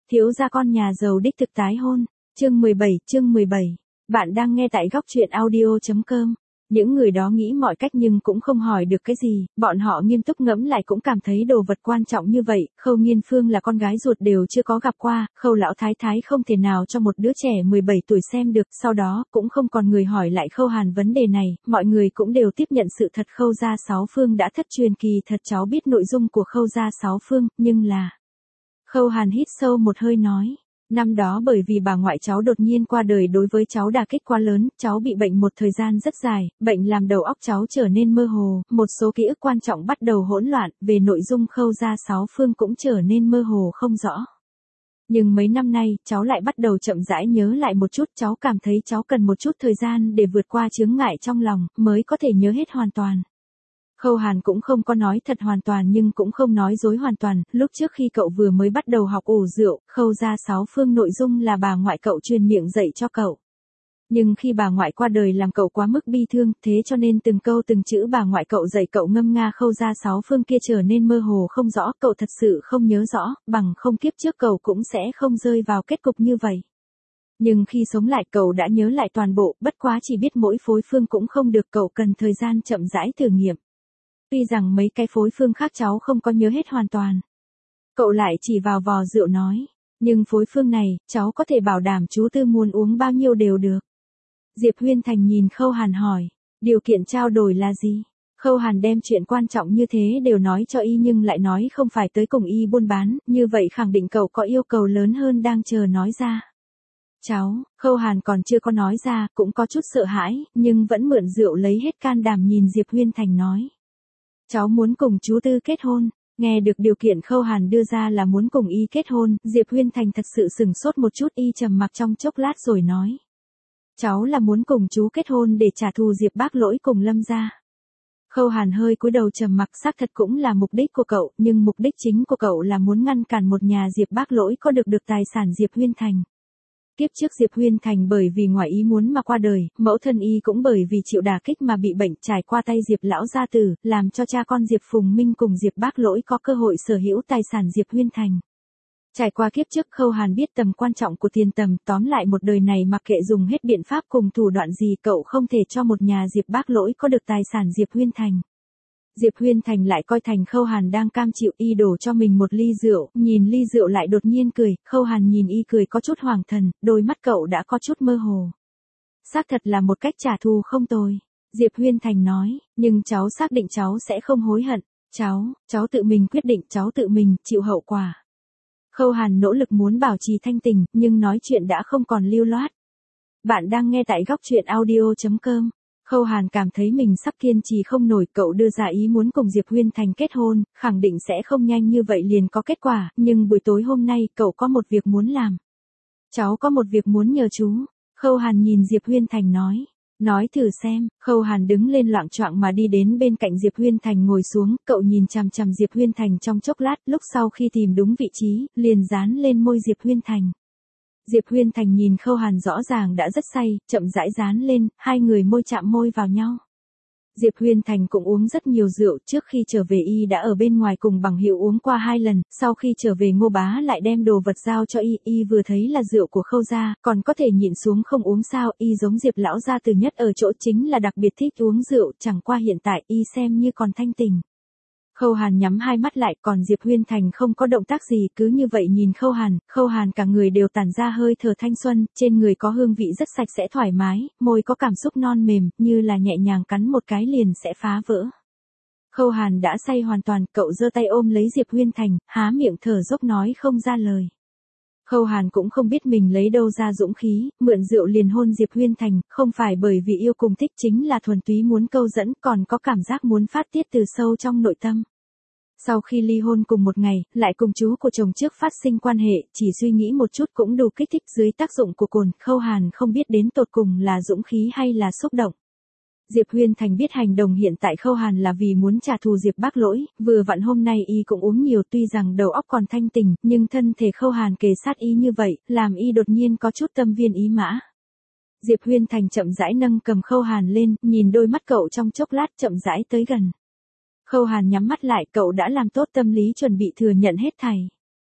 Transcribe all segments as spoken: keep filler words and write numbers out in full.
Thiếu gia con nhà giàu đích thực tái hôn. Chương mười bảy, chương mười bảy. Bạn đang nghe tại góc truyện audio chấm com. Những người đó nghĩ mọi cách nhưng cũng không hỏi được cái gì, bọn họ nghiêm túc ngẫm lại cũng cảm thấy đồ vật quan trọng như vậy. Khâu Nghiên Phương là con gái ruột đều chưa có gặp qua, Khâu lão thái thái không thể nào cho một đứa trẻ mười bảy tuổi xem được. Sau đó cũng không còn người hỏi lại Khâu Hàn vấn đề này, mọi người cũng đều tiếp nhận sự thật Khâu gia Sáu Phương đã thất truyền kỳ thật. Cháu biết nội dung của Khâu gia Sáu Phương, nhưng là... Khâu Hàn hít sâu một hơi nói. Năm đó bởi vì bà ngoại cháu đột nhiên qua đời đối với cháu đả kích quá lớn, cháu bị bệnh một thời gian rất dài, bệnh làm đầu óc cháu trở nên mơ hồ, một số ký ức quan trọng bắt đầu hỗn loạn, về nội dung Khâu gia Sáu Phương cũng trở nên mơ hồ không rõ. Nhưng mấy năm nay, cháu lại bắt đầu chậm rãi nhớ lại một chút, cháu cảm thấy cháu cần một chút thời gian để vượt qua chướng ngại trong lòng, mới có thể nhớ hết hoàn toàn. Khâu Hàn cũng không có nói thật hoàn toàn nhưng cũng không nói dối hoàn toàn, lúc trước khi cậu vừa mới bắt đầu học ủ rượu, Khâu gia Sáu Phương nội dung là bà ngoại cậu truyền miệng dạy cho cậu. Nhưng khi bà ngoại qua đời làm cậu quá mức bi thương, thế cho nên từng câu từng chữ bà ngoại cậu dạy cậu ngâm nga Khâu gia Sáu Phương kia trở nên mơ hồ không rõ, cậu thật sự không nhớ rõ, bằng không kiếp trước cậu cũng sẽ không rơi vào kết cục như vậy. Nhưng khi sống lại cậu đã nhớ lại toàn bộ, bất quá chỉ biết mỗi phối phương cũng không được, cậu cần thời gian chậm rãi thử nghiệm. Tuy rằng mấy cái phối phương khác cháu không có nhớ hết hoàn toàn. Cậu lại chỉ vào vò rượu nói. Nhưng phối phương này, cháu có thể bảo đảm chú Tư muốn uống bao nhiêu đều được. Diệp Huyên Thành nhìn Khâu Hàn hỏi. Điều kiện trao đổi là gì? Khâu Hàn đem chuyện quan trọng như thế đều nói cho y nhưng lại nói không phải tới cùng y buôn bán, như vậy khẳng định cậu có yêu cầu lớn hơn đang chờ nói ra. Cháu, Khâu Hàn còn chưa có nói ra, cũng có chút sợ hãi, nhưng vẫn mượn rượu lấy hết can đảm nhìn Diệp Huyên Thành nói. Cháu muốn cùng chú Tư kết hôn. Nghe được điều kiện Khâu Hàn đưa ra là muốn cùng y kết hôn, Diệp Huyên Thành thật sự sửng sốt một chút, y trầm mặc trong chốc lát rồi nói. Cháu là muốn cùng chú kết hôn để trả thù Diệp Bác Lỗi cùng Lâm gia. Khâu Hàn hơi cúi đầu trầm mặc, xác thật cũng là mục đích của cậu, nhưng mục đích chính của cậu là muốn ngăn cản một nhà Diệp Bác Lỗi có được được tài sản Diệp Huyên Thành. Kiếp trước Diệp Huyên Thành bởi vì ngoài ý muốn mà qua đời, mẫu thân y cũng bởi vì chịu đả kích mà bị bệnh, trải qua tay Diệp lão gia tử, làm cho cha con Diệp Phùng Minh cùng Diệp Bác Lỗi có cơ hội sở hữu tài sản Diệp Huyên Thành. Trải qua kiếp trước Khâu Hàn biết tầm quan trọng của tiền tầm, tóm lại một đời này mặc kệ dùng hết biện pháp cùng thủ đoạn gì cậu không thể cho một nhà Diệp Bác Lỗi có được tài sản Diệp Huyên Thành. Diệp Huyên Thành lại coi thành Khâu Hàn đang cam chịu, y đổ cho mình một ly rượu, nhìn ly rượu lại đột nhiên cười, Khâu Hàn nhìn y cười có chút hoàng thần, đôi mắt cậu đã có chút mơ hồ. Xác thật là một cách trả thù không tồi, Diệp Huyên Thành nói, nhưng cháu xác định cháu sẽ không hối hận, cháu, cháu tự mình quyết định, cháu tự mình chịu hậu quả. Khâu Hàn nỗ lực muốn bảo trì thanh tình, nhưng nói chuyện đã không còn lưu loát. Bạn đang nghe tại góc truyện audio chấm com. Khâu Hàn cảm thấy mình sắp kiên trì không nổi, cậu đưa ra ý muốn cùng Diệp Huyên Thành kết hôn, khẳng định sẽ không nhanh như vậy liền có kết quả, nhưng buổi tối hôm nay cậu có một việc muốn làm. Cháu có một việc muốn nhờ chú. Khâu Hàn nhìn Diệp Huyên Thành nói. Nói thử xem. Khâu Hàn đứng lên loạng choạng mà đi đến bên cạnh Diệp Huyên Thành ngồi xuống, cậu nhìn chằm chằm Diệp Huyên Thành trong chốc lát, lúc sau khi tìm đúng vị trí, liền dán lên môi Diệp Huyên Thành. Diệp Huyên Thành nhìn Khâu Hàn rõ ràng đã rất say, chậm rãi dán lên, hai người môi chạm môi vào nhau. Diệp Huyên Thành cũng uống rất nhiều rượu, trước khi trở về y đã ở bên ngoài cùng bằng hữu uống qua hai lần, sau khi trở về Ngô Bá lại đem đồ vật giao cho y, y vừa thấy là rượu của Khâu gia, còn có thể nhịn xuống không uống sao, y giống Diệp lão gia từ nhất ở chỗ chính là đặc biệt thích uống rượu, chẳng qua hiện tại y xem như còn thanh tỉnh. Khâu Hàn nhắm hai mắt lại, còn Diệp Huyên Thành không có động tác gì, cứ như vậy nhìn Khâu Hàn, Khâu Hàn cả người đều tản ra hơi thở thanh xuân, trên người có hương vị rất sạch sẽ thoải mái, môi có cảm xúc non mềm, như là nhẹ nhàng cắn một cái liền sẽ phá vỡ. Khâu Hàn đã say hoàn toàn, cậu giơ tay ôm lấy Diệp Huyên Thành, há miệng thở dốc nói không ra lời. Khâu Hàn cũng không biết mình lấy đâu ra dũng khí, mượn rượu liền hôn Diệp Huyên Thành, không phải bởi vì yêu cùng thích, chính là thuần túy muốn câu dẫn, còn có cảm giác muốn phát tiết từ sâu trong nội tâm. Sau khi ly hôn cùng một ngày, lại cùng chú của chồng trước phát sinh quan hệ, chỉ suy nghĩ một chút cũng đủ kích thích, dưới tác dụng của cồn, Khâu Hàn không biết đến tột cùng là dũng khí hay là xúc động. Diệp Huyên Thành biết hành động hiện tại Khâu Hàn là vì muốn trả thù Diệp Bác Lỗi, vừa vặn hôm nay y cũng uống nhiều, tuy rằng đầu óc còn thanh tỉnh, nhưng thân thể Khâu Hàn kề sát y như vậy, làm y đột nhiên có chút tâm viên ý mã. Diệp Huyên Thành chậm rãi nâng cầm Khâu Hàn lên, nhìn đôi mắt cậu trong chốc lát chậm rãi tới gần. Khâu Hàn nhắm mắt lại, cậu đã làm tốt tâm lý chuẩn bị thừa nhận hết thảy.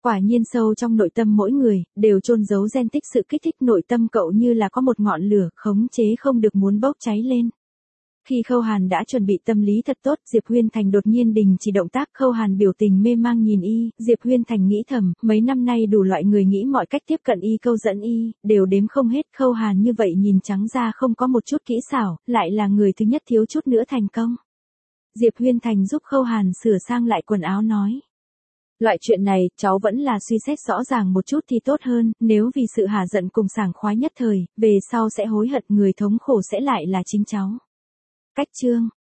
Quả nhiên sâu trong nội tâm mỗi người, đều chôn giấu gen tích sự kích thích nội tâm cậu như là có một ngọn lửa, khống chế không được muốn bốc cháy lên. Khi Khâu Hàn đã chuẩn bị tâm lý thật tốt, Diệp Huyên Thành đột nhiên đình chỉ động tác. Khâu Hàn biểu tình mê mang nhìn y, Diệp Huyên Thành nghĩ thầm, mấy năm nay đủ loại người nghĩ mọi cách tiếp cận y câu dẫn y, đều đếm không hết. Khâu Hàn như vậy nhìn trắng ra không có một chút kỹ xảo, lại là người thứ nhất thiếu chút nữa thành công. Diệp Huyên Thành giúp Khâu Hàn sửa sang lại quần áo nói. Loại chuyện này, cháu vẫn là suy xét rõ ràng một chút thì tốt hơn, nếu vì sự hả giận cùng sảng khoái nhất thời, về sau sẽ hối hận, người thống khổ sẽ lại là chính cháu. Cách chương